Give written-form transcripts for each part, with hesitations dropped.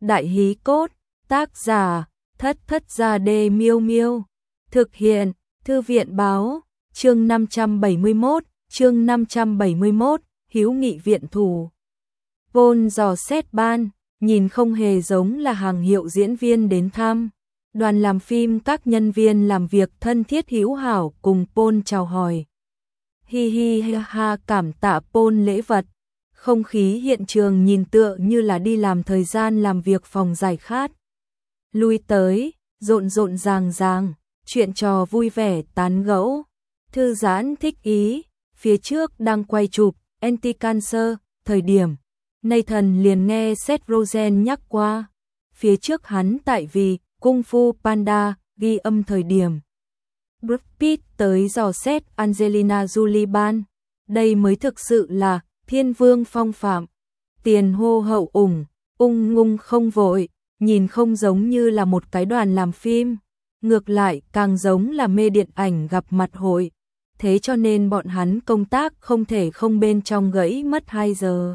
Đại hí cốt, tác giả, Thất Thất Gia Đê Miêu Miêu. Thực hiện, Thư viện báo, chương 571, hữu nghị viện thủ. Paul dò xét ban, nhìn không hề giống là hàng hiệu diễn viên đến thăm. Đoàn làm phim các nhân viên làm việc thân thiết hữu hảo cùng Paul chào hỏi. Hi hi ha ha, cảm tạ Paul lễ vật. Không khí hiện trường nhìn tựa như là đi làm thời gian làm việc phòng giải khát. Lui tới, rộn rộn ràng ràng, chuyện trò vui vẻ tán gẫu, thư giãn thích ý. Phía trước đang quay chụp Anti-Cancer, thời điểm Nathan liền nghe Seth Rogen nhắc qua. Phía trước hắn tại vì Kung Fu Panda ghi âm thời điểm Brad Pitt tới dò xét Angelina Jolie ban. Đây mới thực sự là thiên vương phong phạm. Tiền hô hậu ung ngung không vội, nhìn không giống như là một cái đoàn làm phim, ngược lại càng giống là mê điện ảnh gặp mặt hội. Thế cho nên bọn hắn công tác không thể không bên trong gãy mất 2 giờ.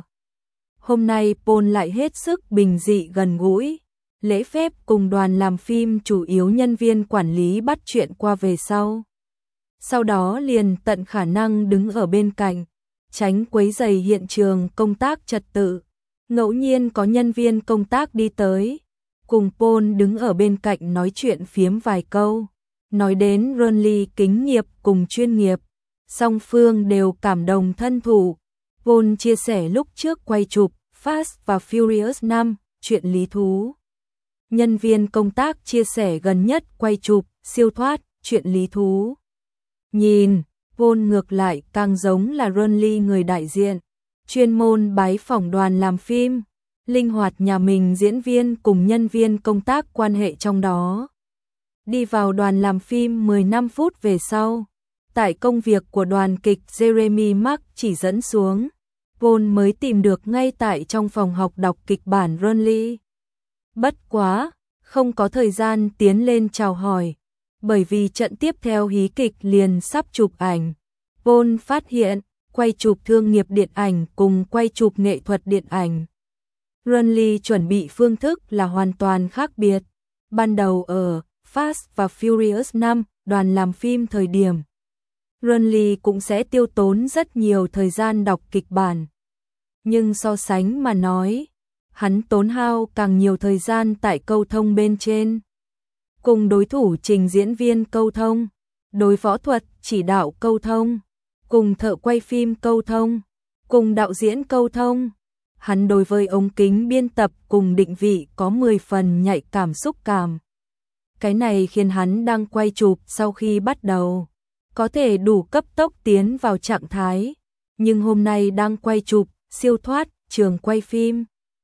Hôm nay Paul lại hết sức bình dị gần gũi, lễ phép cùng đoàn làm phim chủ yếu nhân viên quản lý bắt chuyện qua về sau. Sau đó liền tận khả năng đứng ở bên cạnh, tránh quấy rầy hiện trường công tác trật tự. Ngẫu nhiên có nhân viên công tác đi tới, cùng Paul đứng ở bên cạnh nói chuyện phiếm vài câu. Nói đến Ronly kính nghiệp cùng chuyên nghiệp, song phương đều cảm động thân thủ. Paul chia sẻ lúc trước quay chụp Fast và Furious 5, chuyện lý thú. Nhân viên công tác chia sẻ gần nhất quay chụp siêu thoát, chuyện lý thú. Nhìn, Paul ngược lại càng giống là Ronly người đại diện, chuyên môn bái phỏng đoàn làm phim, linh hoạt nhà mình diễn viên cùng nhân viên công tác quan hệ trong đó. Đi vào đoàn làm phim 15 phút về sau, tại công việc của đoàn kịch Jeremy Mark chỉ dẫn xuống, Paul mới tìm được ngay tại trong phòng học đọc kịch bản Ronly. Bất quá, không có thời gian tiến lên chào hỏi, bởi vì trận tiếp theo hí kịch liền sắp chụp ảnh. Paul phát hiện, quay chụp thương nghiệp điện ảnh cùng quay chụp nghệ thuật điện ảnh, Ronly chuẩn bị phương thức là hoàn toàn khác biệt. Ban đầu ở Fast và Furious 5, đoàn làm phim thời điểm Ronly cũng sẽ tiêu tốn rất nhiều thời gian đọc kịch bản. Nhưng so sánh mà nói, hắn tốn hao càng nhiều thời gian tại câu thông bên trên. Cùng đối thủ trình diễn viên câu thông, đối võ thuật chỉ đạo câu thông, cùng thợ quay phim câu thông, cùng đạo diễn câu thông. Hắn đối với ống kính biên tập cùng định vị có 10 phần nhạy cảm xúc cảm. Cái này khiến hắn đang quay chụp sau khi bắt đầu, có thể đủ cấp tốc tiến vào trạng thái. Nhưng hôm nay đang quay chụp siêu thoát, trường quay phim,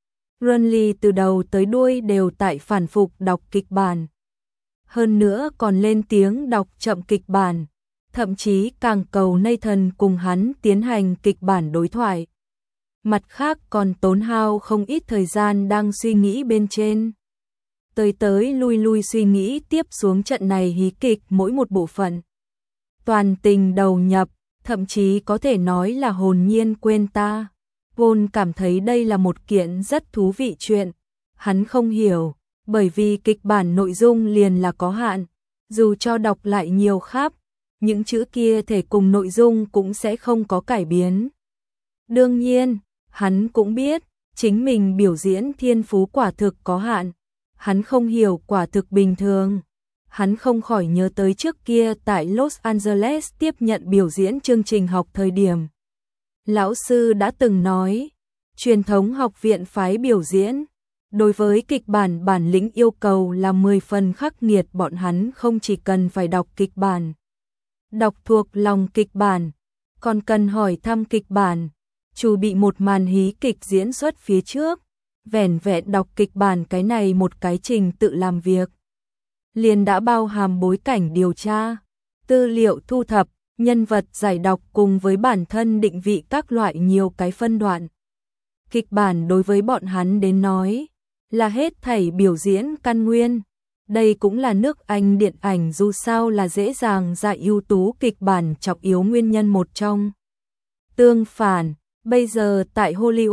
Ronly từ đầu tới đuôi đều tại phản phục đọc kịch bản. Hơn nữa còn lên tiếng đọc chậm kịch bản, thậm chí càng cầu Nathan cùng hắn tiến hành kịch bản đối thoại. Mặt khác còn tốn hao không ít thời gian đang suy nghĩ bên trên. Tới lui suy nghĩ tiếp xuống trận này hí kịch mỗi một bộ phận. Toàn tình đầu nhập, thậm chí có thể nói là hồn nhiên quên ta. Paul cảm thấy đây là một kiện rất thú vị chuyện. Hắn không hiểu, bởi vì kịch bản nội dung liền là có hạn. Dù cho đọc lại nhiều khắp, những chữ kia thể cùng nội dung cũng sẽ không có cải biến. Đương nhiên, hắn cũng biết, chính mình biểu diễn thiên phú quả thực có hạn. Hắn không hiểu quả thực bình thường. Hắn không khỏi nhớ tới trước kia tại Los Angeles tiếp nhận biểu diễn chương trình học thời điểm. Lão sư đã từng nói, truyền thống học viện phái biểu diễn, đối với kịch bản bản lĩnh yêu cầu là 10 phần khắc nghiệt. Bọn hắn không chỉ cần phải đọc kịch bản, đọc thuộc lòng kịch bản, còn cần hỏi thăm kịch bản, chuẩn bị một màn hí kịch diễn xuất phía trước. Vẻn vẹn đọc kịch bản cái này một cái trình tự làm việc, liền đã bao hàm bối cảnh điều tra, tư liệu thu thập, nhân vật giải đọc cùng với bản thân định vị các loại nhiều cái phân đoạn. Kịch bản đối với bọn hắn đến nói là hết thảy biểu diễn căn nguyên. Đây cũng là nước Anh điện ảnh dù sao là dễ dàng dạy ưu tú kịch bản trọng yếu nguyên nhân một trong. Tương phản, bây giờ tại Hollywood,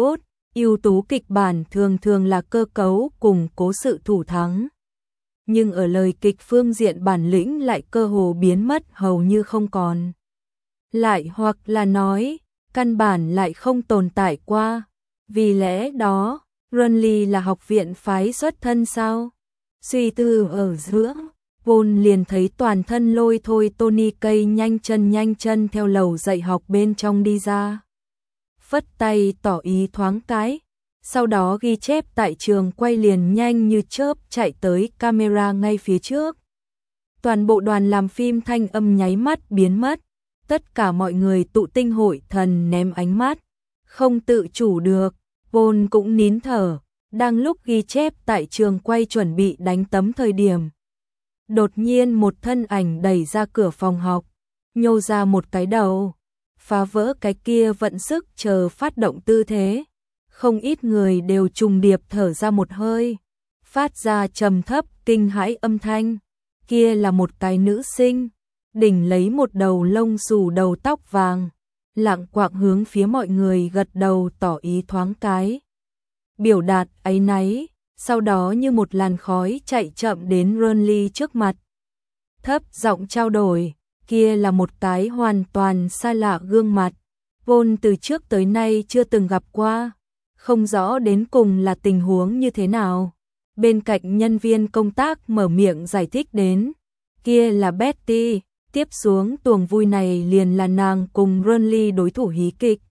ưu tú kịch bản thường thường là cơ cấu cùng cố sự thủ thắng. Nhưng ở lời kịch phương diện bản lĩnh lại cơ hồ biến mất hầu như không còn. Lại hoặc là nói, căn bản lại không tồn tại qua. Vì lẽ đó, Burnley là học viện phái xuất thân sao? Suy tư ở giữa, Vôn liền thấy toàn thân lôi thôi Tony Cây nhanh chân theo lầu dạy học bên trong đi ra. Phất tay tỏ ý thoáng cái, sau đó ghi chép tại trường quay liền nhanh như chớp chạy tới camera ngay phía trước. Toàn bộ đoàn làm phim thanh âm nháy mắt biến mất, tất cả mọi người tụ tinh hội thần ném ánh mắt, không tự chủ được, Vôn cũng nín thở, đang lúc ghi chép tại trường quay chuẩn bị đánh tấm thời điểm. Đột nhiên một thân ảnh đẩy ra cửa phòng học, nhô ra một cái đầu, phá vỡ cái kia vận sức chờ phát động tư thế. Không ít người đều trùng điệp thở ra một hơi, phát ra trầm thấp kinh hãi âm thanh. Kia là một cái nữ sinh, đỉnh lấy một đầu lông xù đầu tóc vàng, lặng quạng hướng phía mọi người gật đầu tỏ ý thoáng cái. Biểu đạt áy náy, sau đó như một làn khói chạy chậm đến Burnley trước mặt. Thấp giọng trao đổi, kia là một cái hoàn toàn xa lạ gương mặt, Vôn từ trước tới nay chưa từng gặp qua, không rõ đến cùng là tình huống như thế nào. Bên cạnh nhân viên công tác mở miệng giải thích đến, kia là Betty, tiếp xuống tuồng vui này liền là nàng cùng Burnley đối thủ hí kịch.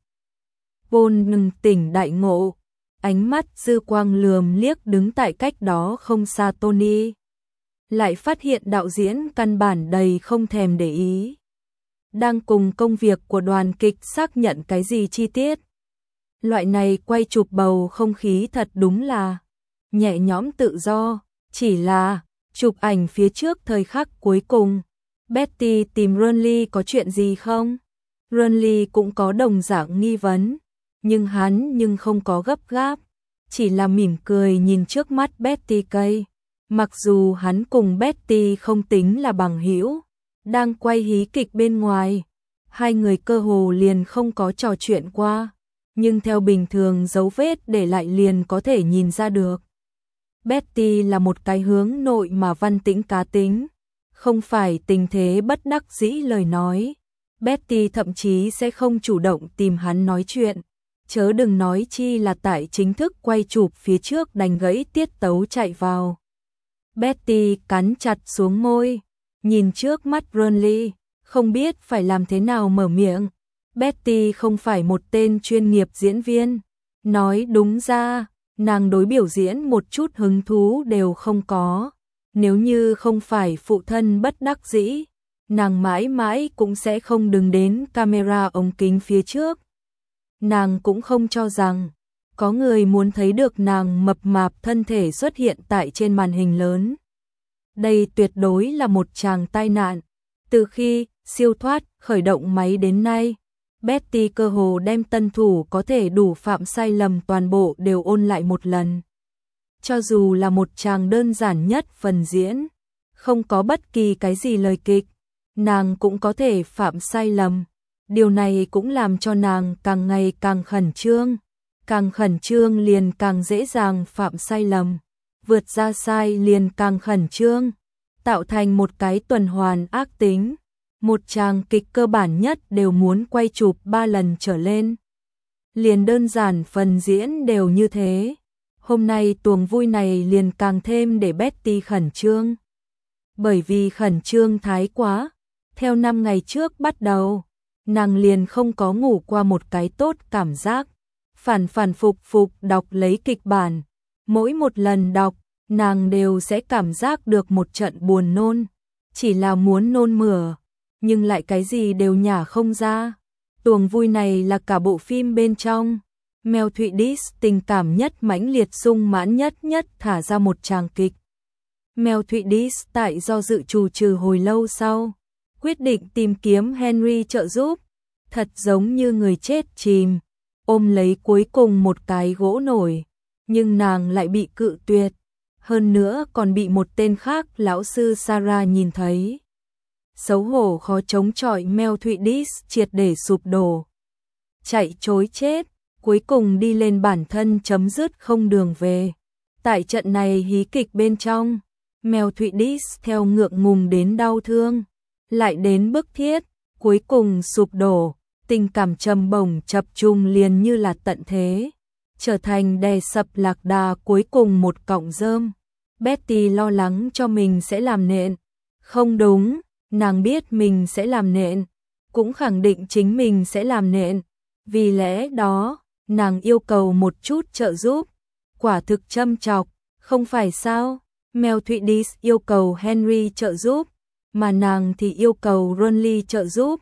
Vôn ngừng tỉnh đại ngộ, ánh mắt dư quang lườm liếc đứng tại cách đó không xa Tony. Lại phát hiện đạo diễn căn bản đầy không thèm để ý. Đang cùng công việc của đoàn kịch xác nhận cái gì chi tiết. Loại này quay chụp bầu không khí thật đúng là nhẹ nhõm tự do, chỉ là chụp ảnh phía trước thời khắc cuối cùng. Betty tìm Burnley có chuyện gì không? Burnley cũng có đồng dạng nghi vấn, nhưng hắn không có gấp gáp, chỉ là mỉm cười nhìn trước mắt Betty Cây. Mặc dù hắn cùng Betty không tính là bằng hữu, đang quay hí kịch bên ngoài, hai người cơ hồ liền không có trò chuyện qua, nhưng theo bình thường dấu vết để lại liền có thể nhìn ra được. Betty là một cái hướng nội mà văn tĩnh cá tính, không phải tình thế bất đắc dĩ lời nói. Betty thậm chí sẽ không chủ động tìm hắn nói chuyện, chớ đừng nói chi là tại chính thức quay chụp phía trước đánh gãy tiết tấu chạy vào. Betty cắn chặt xuống môi, nhìn trước mắt Burnley, không biết phải làm thế nào mở miệng. Betty không phải một tên chuyên nghiệp diễn viên, nói đúng ra, nàng đối biểu diễn một chút hứng thú đều không có. Nếu như không phải phụ thân bất đắc dĩ, nàng mãi mãi cũng sẽ không đứng đến camera ống kính phía trước. Nàng cũng không cho rằng có người muốn thấy được nàng mập mạp thân thể xuất hiện tại trên màn hình lớn. Đây tuyệt đối là một tràng tai nạn. Từ khi siêu thoát khởi động máy đến nay, Betty cơ hồ đem tân thủ có thể đủ phạm sai lầm toàn bộ đều ôn lại một lần. Cho dù là một tràng đơn giản nhất phần diễn, không có bất kỳ cái gì lời kịch, nàng cũng có thể phạm sai lầm. Điều này cũng làm cho nàng càng ngày càng khẩn trương liền càng dễ dàng phạm sai lầm, vượt ra sai liền càng khẩn trương, tạo thành một cái tuần hoàn ác tính. Một tràng kịch cơ bản nhất đều muốn quay chụp 3 lần trở lên. Liền đơn giản phần diễn đều như thế. Hôm nay tuồng vui này liền càng thêm để Betty khẩn trương. Bởi vì khẩn trương thái quá, theo 5 ngày trước bắt đầu, nàng liền không có ngủ qua một cái tốt cảm giác. Phản phục đọc lấy kịch bản. Mỗi một lần đọc, nàng đều sẽ cảm giác được một trận buồn nôn. Chỉ là muốn nôn mửa, nhưng lại cái gì đều nhả không ra. Tuồng vui này là cả bộ phim bên trong Mel Thụy Dis tình cảm nhất mãnh liệt sung mãn nhất thả ra một tràng kịch. Mel Thụy Dis tại do dự trù trừ hồi lâu sau, quyết định tìm kiếm Henry trợ giúp, thật giống như người chết chìm, ôm lấy cuối cùng một cái gỗ nổi, nhưng nàng lại bị cự tuyệt, hơn nữa còn bị một tên khác lão sư Sarah nhìn thấy. Xấu hổ khó chống chọi, Mel Thụy Dis triệt để sụp đổ. Chạy trối chết, cuối cùng đi lên bản thân chấm dứt không đường về. Tại trận này hí kịch bên trong, Mel Thụy Dis theo ngượng ngùng đến đau thương, lại đến bức thiết, cuối cùng sụp đổ, tình cảm trầm bổng chập trùng liền như là tận thế, trở thành đè sập lạc đà cuối cùng một cọng rơm. Betty lo lắng cho mình sẽ làm nện. Không đúng, nàng biết mình sẽ làm nện, cũng khẳng định chính mình sẽ làm nện. Vì lẽ đó, nàng yêu cầu một chút trợ giúp. Quả thực châm chọc, không phải sao? Mel Thụy Dis yêu cầu Henry trợ giúp, mà nàng thì yêu cầu Ronly trợ giúp.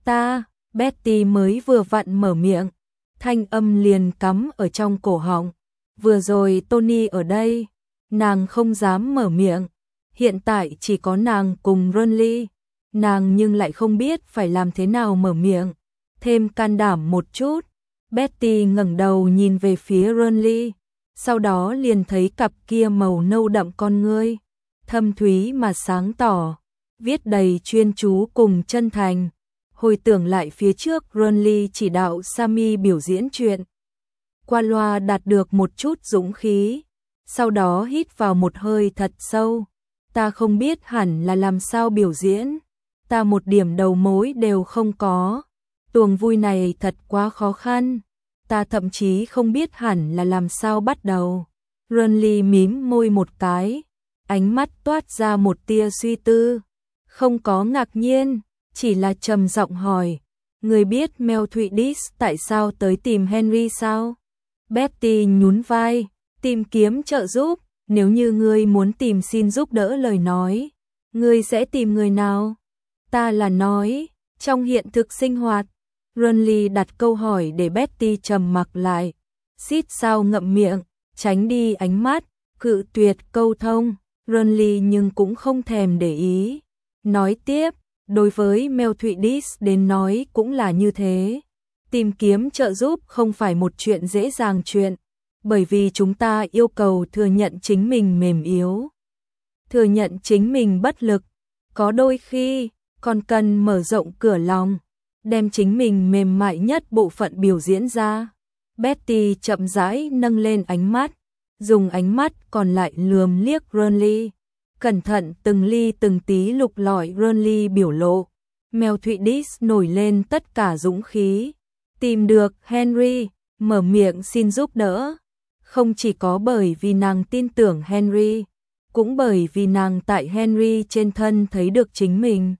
Betty mới vừa vặn mở miệng, thanh âm liền cắm ở trong cổ họng. Vừa rồi Tony ở đây, nàng không dám mở miệng. Hiện tại chỉ có nàng cùng Ronly, nàng nhưng lại không biết phải làm thế nào mở miệng. Thêm can đảm một chút, Betty ngẩng đầu nhìn về phía Ronly, sau đó liền thấy cặp kia màu nâu đậm con ngươi, thâm thúy mà sáng tỏ, viết đầy chuyên chú cùng chân thành. Hồi tưởng lại phía trước Ronly chỉ đạo Sammy biểu diễn chuyện, qua loa đạt được một chút dũng khí, sau đó hít vào một hơi thật sâu. Ta không biết hẳn là làm sao biểu diễn, ta một điểm đầu mối đều không có, tuồng vui này thật quá khó khăn, ta thậm chí không biết hẳn là làm sao bắt đầu. Ronly mím môi một cái, ánh mắt toát ra một tia suy tư, không có ngạc nhiên, chỉ là trầm giọng hỏi, người biết Mel Thụy Dis tại sao tới tìm Henry sao? Betty nhún vai, tìm kiếm trợ giúp. Nếu như ngươi muốn tìm xin giúp đỡ lời nói, ngươi sẽ tìm người nào? Ta là nói, trong hiện thực sinh hoạt. Ronly đặt câu hỏi để Betty trầm mặc lại, xít sao ngậm miệng, tránh đi ánh mắt, cự tuyệt câu thông. Ronly nhưng cũng không thèm để ý. Nói tiếp, đối với Mel Thụy Dis đến nói cũng là như thế. Tìm kiếm trợ giúp không phải một chuyện dễ dàng chuyện. Bởi vì chúng ta yêu cầu thừa nhận chính mình mềm yếu, thừa nhận chính mình bất lực, có đôi khi còn cần mở rộng cửa lòng, đem chính mình mềm mại nhất bộ phận biểu diễn ra. Betty chậm rãi nâng lên ánh mắt, dùng ánh mắt còn lại lườm liếc Ronly, cẩn thận từng ly từng tí lục lọi Ronly biểu lộ. Mel Thụy Dis nổi lên tất cả dũng khí, tìm được Henry, mở miệng xin giúp đỡ. Không chỉ có bởi vì nàng tin tưởng Henry, cũng bởi vì nàng tại Henry trên thân thấy được chính mình.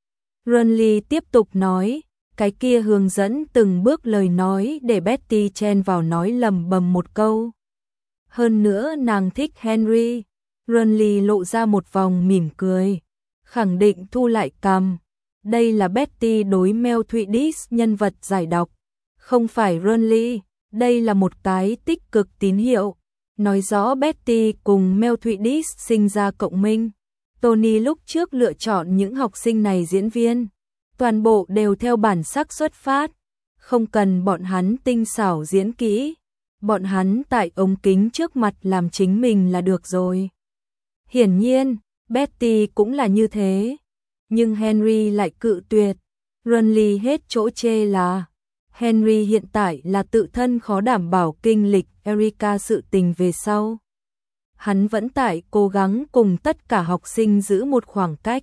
Ronly tiếp tục nói, cái kia hướng dẫn từng bước lời nói để Betty chen vào nói lầm bầm một câu. Hơn nữa nàng thích Henry. Ronly lộ ra một vòng mỉm cười, khẳng định thu lại cằm. Đây là Betty đối Mel Thụy Dis nhân vật giải độc, không phải Ronly. Đây là một cái tích cực tín hiệu, nói rõ Betty cùng Mel Thụy Dis sinh ra cộng minh. Tony lúc trước lựa chọn những học sinh này diễn viên, toàn bộ đều theo bản sắc xuất phát, không cần bọn hắn tinh xảo diễn kỹ, bọn hắn tại ống kính trước mặt làm chính mình là được rồi. Hiển nhiên, Betty cũng là như thế, nhưng Henry lại cự tuyệt. Ronly hết chỗ chê là Henry hiện tại là tự thân khó đảm bảo kinh lịch Erica sự tình về sau. Hắn vẫn tại cố gắng cùng tất cả học sinh giữ một khoảng cách.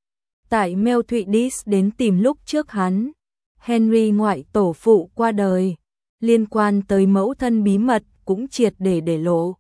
Tại Mel Thụy Dis đến tìm lúc trước hắn, Henry ngoại tổ phụ qua đời, liên quan tới mẫu thân bí mật cũng triệt để lộ.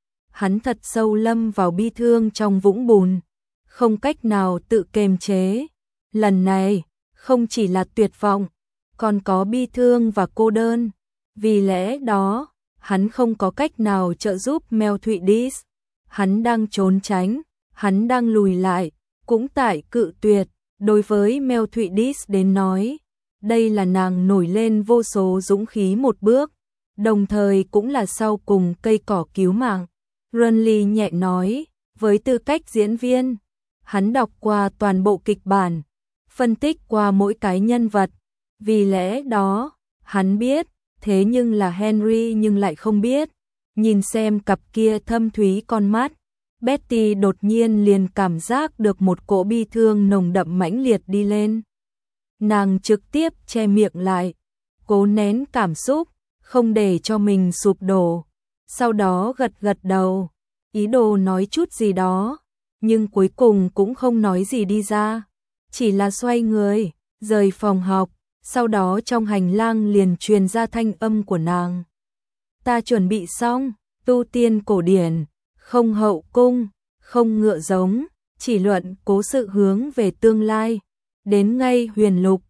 Hắn thật sâu lâm vào bi thương trong vũng bùn, không cách nào tự kiềm chế. Lần này, không chỉ là tuyệt vọng, còn có bi thương và cô đơn. Vì lẽ đó, hắn không có cách nào trợ giúp Mel Thụy Dis. Hắn đang trốn tránh, hắn đang lùi lại, cũng tại cự tuyệt. Đối với Mel Thụy Dis đến nói, đây là nàng nổi lên vô số dũng khí một bước, đồng thời cũng là sau cùng cây cỏ cứu mạng. Ronly nhẹ nói, với tư cách diễn viên, hắn đọc qua toàn bộ kịch bản, phân tích qua mỗi cái nhân vật. Vì lẽ đó, hắn biết, thế nhưng là Henry nhưng lại không biết. Nhìn xem cặp kia thâm thúy con mắt, Betty đột nhiên liền cảm giác được một cỗ bi thương nồng đậm mãnh liệt đi lên. Nàng trực tiếp che miệng lại, cố nén cảm xúc, không để cho mình sụp đổ. Sau đó gật gật đầu, ý đồ nói chút gì đó, nhưng cuối cùng cũng không nói gì đi ra, chỉ là xoay người, rời phòng học, sau đó trong hành lang liền truyền ra thanh âm của nàng. Ta chuẩn bị xong, tu tiên cổ điển, không hậu cung, không ngựa giống, chỉ luận cố sự hướng về tương lai, đến ngay huyền lục,